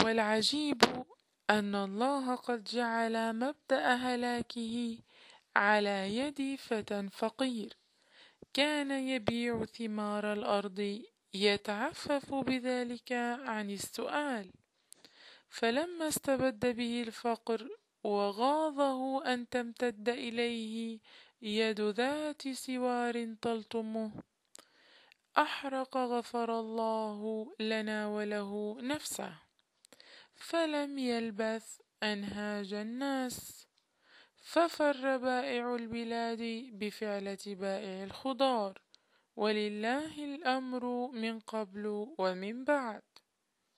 والعجيب أن الله قد جعل مبدأ هلاكه على يد فتى فقير كان يبيع ثمار الأرض يتعفف بذلك عن السؤال، فلما استبد به الفقر وغاضه أن تمتد إليه يد ذات سوار تلطمه أحرق غفر الله لنا وله نفسه، فلم يلبث أن هاج الناس، ففر بائع البلاد بفعلة بائع الخضار، ولله الأمر من قبل ومن بعد.